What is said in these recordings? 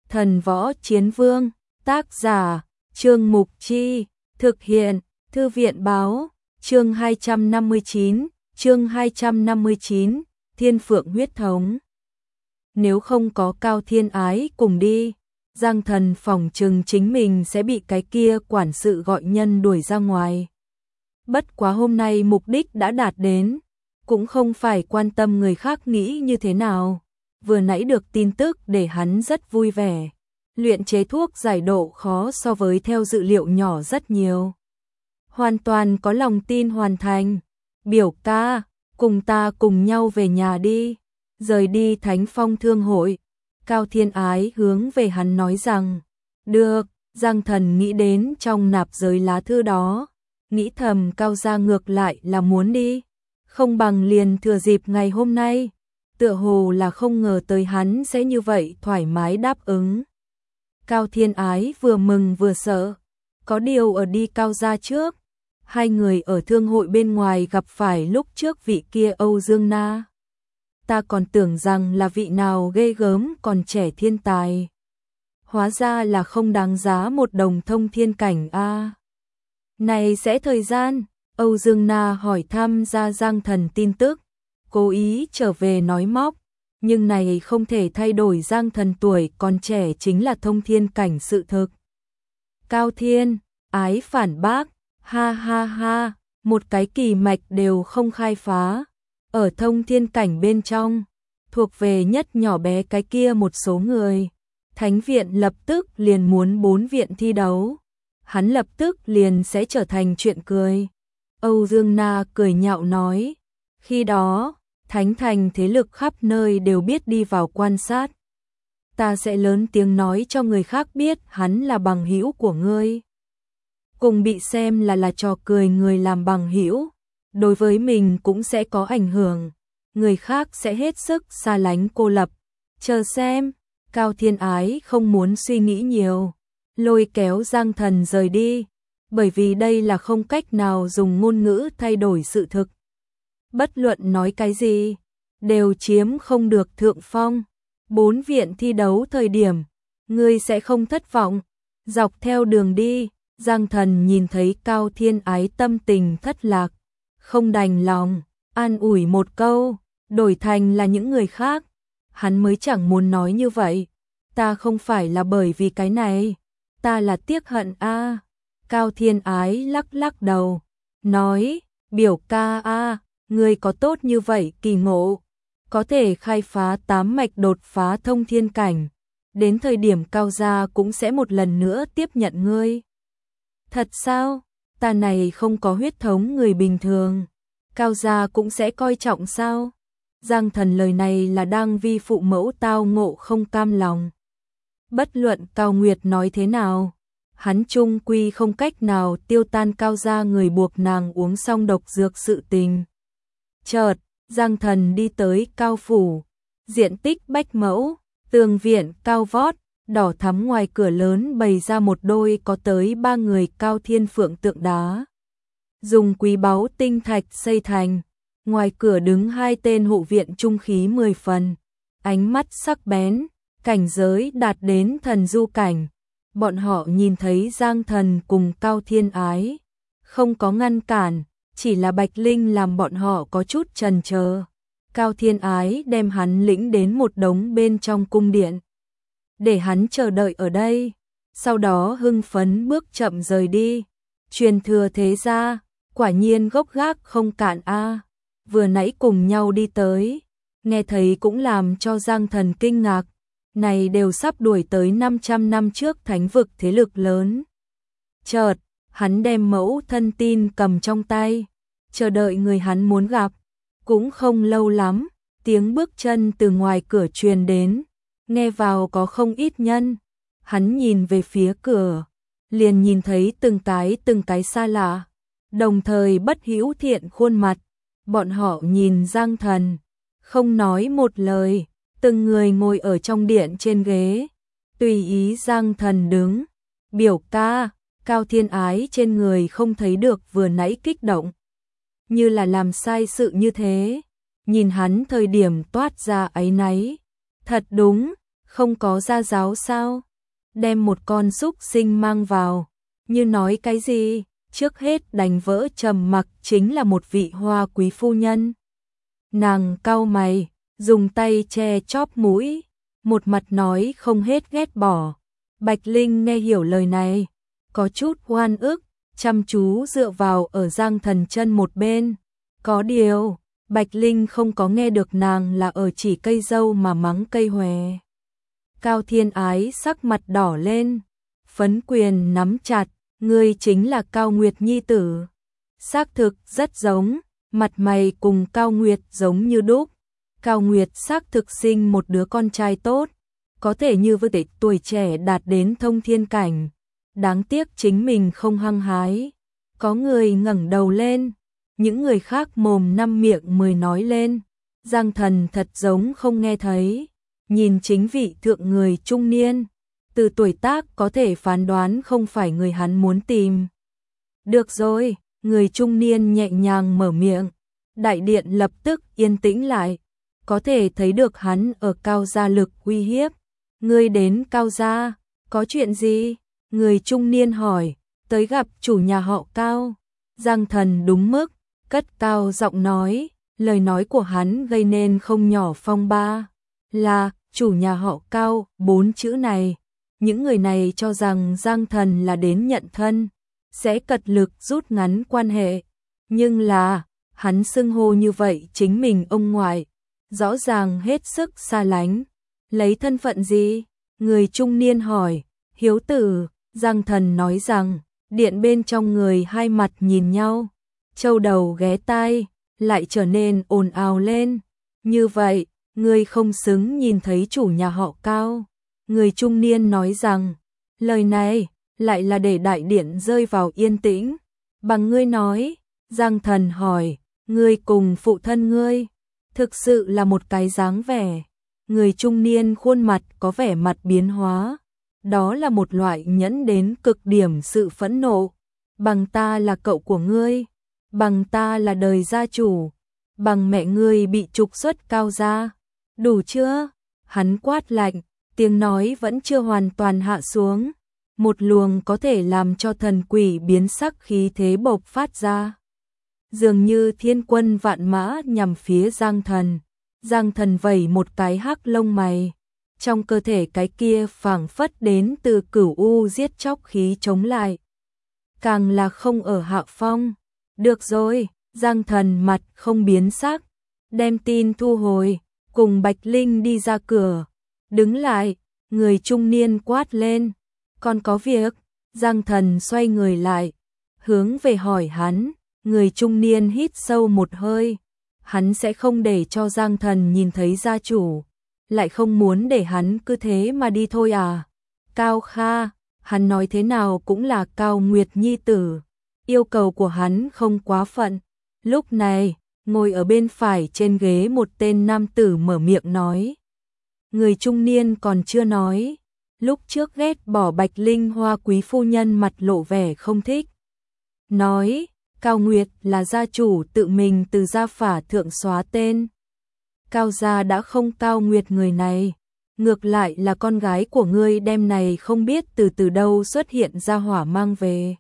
Thần Võ Chiến Vương, tác giả, Trương Mục Chi, thực hiện, Thư viện Báo, chương 259, Thiên Phượng huyết thống. Nếu không có Cao Thiên Ái cùng đi, Giang Thần phỏng chừng chính mình sẽ bị cái kia quản sự gọi nhân đuổi ra ngoài. Bất quá hôm nay mục đích đã đạt đến, cũng không phải quan tâm người khác nghĩ như thế nào. Vừa nãy được tin tức để hắn rất vui vẻ. Luyện chế thuốc giải độ khó so với theo dự liệu nhỏ rất nhiều. Hoàn toàn có lòng tin hoàn thành. Biểu ca, cùng ta cùng nhau về nhà đi. Rời đi Thánh Phong Thương hội. Cao Thiên Ái hướng về hắn nói rằng, được. Giang Thần nghĩ đến trong nạp giới lá thư đó, nghĩ thầm Cao gia ngược lại là muốn đi, không bằng liền thừa dịp ngày hôm nay. Tựa hồ là không ngờ tới hắn sẽ như vậy thoải mái đáp ứng. Cao Thiên Ái vừa mừng vừa sợ, có điều ở đi Cao gia trước, hai người ở thương hội bên ngoài gặp phải lúc trước vị kia Âu Dương Na. Ta còn tưởng rằng là vị nào ghê gớm còn trẻ thiên tài. Hóa ra là không đáng giá một đồng thông thiên cảnh a. Này sẽ thời gian, Âu Dương Na hỏi thăm ra Giang Thần tin tức, cố ý trở về nói móc, nhưng này không thể thay đổi Giang Thần tuổi còn trẻ chính là thông thiên cảnh sự thực. Cao Thiên Ái phản bác, ha ha ha, một cái kỳ mạch đều không khai phá, ở thông thiên cảnh bên trong, thuộc về nhất nhỏ bé cái kia một số người. Thánh viện lập tức liền muốn 4 viện thi đấu, hắn lập tức liền sẽ trở thành chuyện cười. Âu Dương Na cười nhạo nói, khi đó, Thánh thành thế lực khắp nơi đều biết đi vào quan sát. Ta sẽ lớn tiếng nói cho người khác biết hắn là bằng hữu của ngươi. Cùng bị xem là trò cười người làm bằng hữu, đối với mình cũng sẽ có ảnh hưởng, người khác sẽ hết sức xa lánh cô lập. Chờ xem. Cao Thiên Ái không muốn suy nghĩ nhiều, lôi kéo Giang Thần rời đi, bởi vì đây là không cách nào dùng ngôn ngữ thay đổi sự thực. Bất luận nói cái gì, đều chiếm không được thượng phong. 4 viện thi đấu thời điểm, ngươi sẽ không thất vọng. Dọc theo đường đi, Giang Thần nhìn thấy Cao Thiên Ái tâm tình thất lạc, không đành lòng, an ủi một câu, đổi thành là những người khác. Hắn mới chẳng muốn nói như vậy, ta không phải là bởi vì cái này, ta là tiếc hận a. Cao Thiên Ái lắc lắc đầu, nói, biểu ca a, ngươi có tốt như vậy kỳ ngộ, có thể khai phá 8 mạch đột phá thông thiên cảnh, đến thời điểm Cao gia cũng sẽ một lần nữa tiếp nhận ngươi. Thật sao? Ta này không có huyết thống người bình thường, Cao gia cũng sẽ coi trọng sao? Giang Thần lời này là đang vi phụ mẫu tao ngộ không cam lòng. Bất luận Cao Nguyệt nói thế nào, hắn chung quy không cách nào tiêu tan Cao gia người buộc nàng uống xong độc dược sự tình. Chợt, Giang Thần đi tới Cao phủ, diện tích bách mẫu, tường viện cao vót, đỏ thắm ngoài cửa lớn bày ra một đôi có tới 3 người Cao Thiên Phượng tượng đá. Dùng quý báu tinh thạch xây thành. Ngoài cửa đứng 2 tên hộ viện trung khí 10 phần, ánh mắt sắc bén, cảnh giới đạt đến thần du cảnh. Bọn họ nhìn thấy Giang Thần cùng Cao Thiên Ái, không có ngăn cản, chỉ là Bạch Linh làm bọn họ có chút chần chờ. Cao Thiên Ái đem hắn lĩnh đến một đống bên trong cung điện, để hắn chờ đợi ở đây, sau đó hưng phấn bước chậm rời đi. Truyền thừa thế gia, quả nhiên gốc gác không cạn a. Vừa nãy cùng nhau đi tới, nghe thấy cũng làm cho Giang Thần kinh ngạc, này đều sắp đuổi tới 500 năm trước thánh vực thế lực lớn. Chợt, hắn đem mẫu thân tin cầm trong tay, chờ đợi người hắn muốn gặp. Cũng không lâu lắm, tiếng bước chân từ ngoài cửa truyền đến, nghe vào có không ít nhân. Hắn nhìn về phía cửa, liền nhìn thấy từng cái xa lạ, đồng thời bất hữu thiện khuôn mặt. Bọn họ nhìn Giang Thần, không nói một lời, từng người ngồi ở trong điện trên ghế, tùy ý Giang Thần đứng. Biểu ca, Cao Thiên Ái trên người không thấy được vừa nãy kích động, như là làm sai sự như thế, nhìn hắn thời điểm toát ra áy náy. Thật đúng, không có gia giáo sao? Đem một con súc sinh mang vào, như nói cái gì? Trước hết đành vỡ trầm mặc chính là một vị hoa quý phu nhân. Nàng cau mày, dùng tay che chóp mũi, một mặt nói không hết ghét bỏ. Bạch Linh nghe hiểu lời này, có chút oan ức, chăm chú dựa vào ở Giang Thần chân một bên. Có điều, Bạch Linh không có nghe được nàng là ở chỉ cây dâu mà mắng cây hòe. Cao Thiên Ái sắc mặt đỏ lên, phấn quyền nắm chặt, ngươi chính là Cao Nguyệt nhi tử. Xác thực rất giống, mặt mày cùng Cao Nguyệt giống như đúc. Cao Nguyệt xác thực sinh một đứa con trai tốt, có thể như với tuổi trẻ đạt đến thông thiên cảnh. Đáng tiếc chính mình không hăng hái. Có người ngẩng đầu lên, những người khác mồm năm miệng mười nói lên. Giang Thần thật giống không nghe thấy, nhìn chính vị thượng người trung niên, từ tuổi tác có thể phán đoán không phải người hắn muốn tìm. Được rồi, người trung niên nhẹ nhàng mở miệng, đại điện lập tức yên tĩnh lại, có thể thấy được hắn ở Cao gia lực uy hiếp. Ngươi đến Cao gia, có chuyện gì? Người trung niên hỏi, tới gặp chủ nhà họ Cao. Giang Thần đúng mức, cất cao giọng nói, lời nói của hắn gây nên không nhỏ phong ba. Là, chủ nhà họ Cao, 4 chữ này. Những người này cho rằng Giang Thần là đến nhận thân, sẽ cật lực rút ngắn quan hệ. Nhưng là, hắn xưng hô như vậy chính mình ông ngoại, rõ ràng hết sức xa lánh. Lấy thân phận gì? Người trung niên hỏi. Hiếu tử. Giang Thần nói rằng, điện bên trong người hai mặt nhìn nhau, châu đầu ghé tai, lại trở nên ồn ào lên. Như vậy, ngươi không xứng nhìn thấy chủ nhà họ Cao. Người trung niên nói rằng, lời này lại là để đại điện rơi vào yên tĩnh. Bằng ngươi nói, Giang Thần hỏi, ngươi cùng phụ thân ngươi, thực sự là một cái dáng vẻ. Người trung niên khuôn mặt có vẻ mặt biến hóa. Đó là một loại nhẫn đến cực điểm sự phẫn nộ. Bằng ta là cậu của ngươi, bằng ta là đời gia chủ, bằng mẹ ngươi bị trục xuất Cao gia. Đủ chưa? Hắn quát lạnh, tiếng nói vẫn chưa hoàn toàn hạ xuống. Một luồng có thể làm cho thần quỷ biến sắc khí thế bộc phát ra. Dường như thiên quân vạn mã nhằm phía Giang Thần. Giang Thần vẩy một cái hắc lông mày. Trong cơ thể cái kia phảng phất đến từ cửu u giết chóc khí chống lại. Càng là không ở hạ phong. Được rồi, Giang Thần mặt không biến sắc, đem tin thu hồi, cùng Bạch Linh đi ra cửa. Đứng lại, người trung niên quát lên. Còn có việc? Giang Thần xoay người lại, hướng về hỏi hắn. Người trung niên hít sâu một hơi. Hắn sẽ không để cho Giang Thần nhìn thấy gia chủ, lại không muốn để hắn cứ thế mà đi thôi à. Cao Kha, hắn nói thế nào cũng là Cao Nguyệt nhi tử, yêu cầu của hắn không quá phận. Lúc này, ngồi ở bên phải trên ghế một tên nam tử mở miệng nói. Người trung niên còn chưa nói, lúc trước ghét bỏ Bạch Linh hoa quý phu nhân mặt lộ vẻ không thích. Nói, Cao Nguyệt là gia chủ tự mình từ gia phả thượng xóa tên. Cao gia đã không Cao Nguyệt người này, ngược lại là con gái của ngươi đem này không biết từ đâu xuất hiện ra hỏa mang về.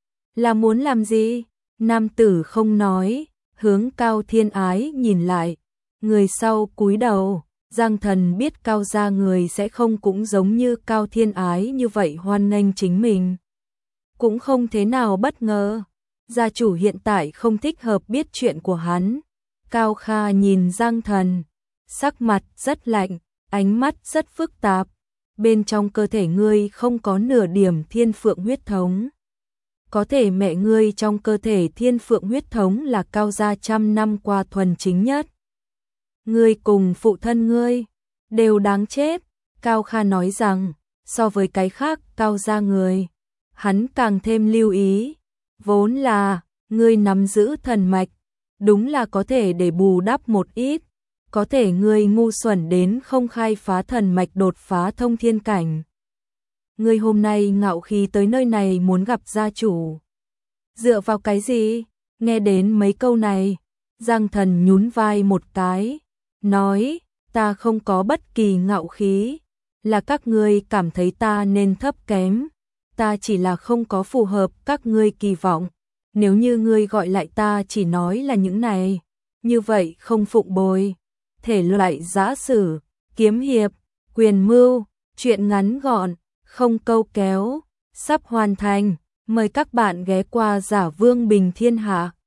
Là muốn làm gì? Nam tử không nói, hướng Cao Thiên Ái nhìn lại, người sau cúi đầu. Giang Thần biết Cao gia người sẽ không cũng giống như Cao Thiên Ái như vậy hoan nghênh chính mình. Cũng không thế nào bất ngờ, gia chủ hiện tại không thích hợp biết chuyện của hắn. Cao Kha nhìn Giang Thần, sắc mặt rất lạnh, ánh mắt rất phức tạp. Bên trong cơ thể ngươi không có nửa điểm thiên phượng huyết thống. Có thể mẹ ngươi trong cơ thể thiên phượng huyết thống là Cao gia trăm năm qua thuần chính nhất. Ngươi cùng phụ thân ngươi đều đáng chết. Cao Kha nói rằng, so với cái khác Cao gia người, hắn càng thêm lưu ý. Vốn là, ngươi nắm giữ thần mạch, đúng là có thể để bù đắp một ít. Có thể ngươi ngu xuẩn đến không khai phá thần mạch đột phá thông thiên cảnh. Ngươi hôm nay ngạo khí tới nơi này muốn gặp gia chủ. Dựa vào cái gì? Nghe đến mấy câu này, Giang Thần nhún vai một cái, nói, ta không có bất kỳ ngạo khí, là các ngươi cảm thấy ta nên thấp kém, ta chỉ là không có phù hợp các ngươi kỳ vọng. Nếu như ngươi gọi lại ta chỉ nói là những này, như vậy không phụng bồi. Thể loại giã sử, kiếm hiệp, quyền mưu, truyện ngắn gọn, không câu kéo, sắp hoàn thành. Mời các bạn ghé qua Giả Vương Bình Thiên Hạ.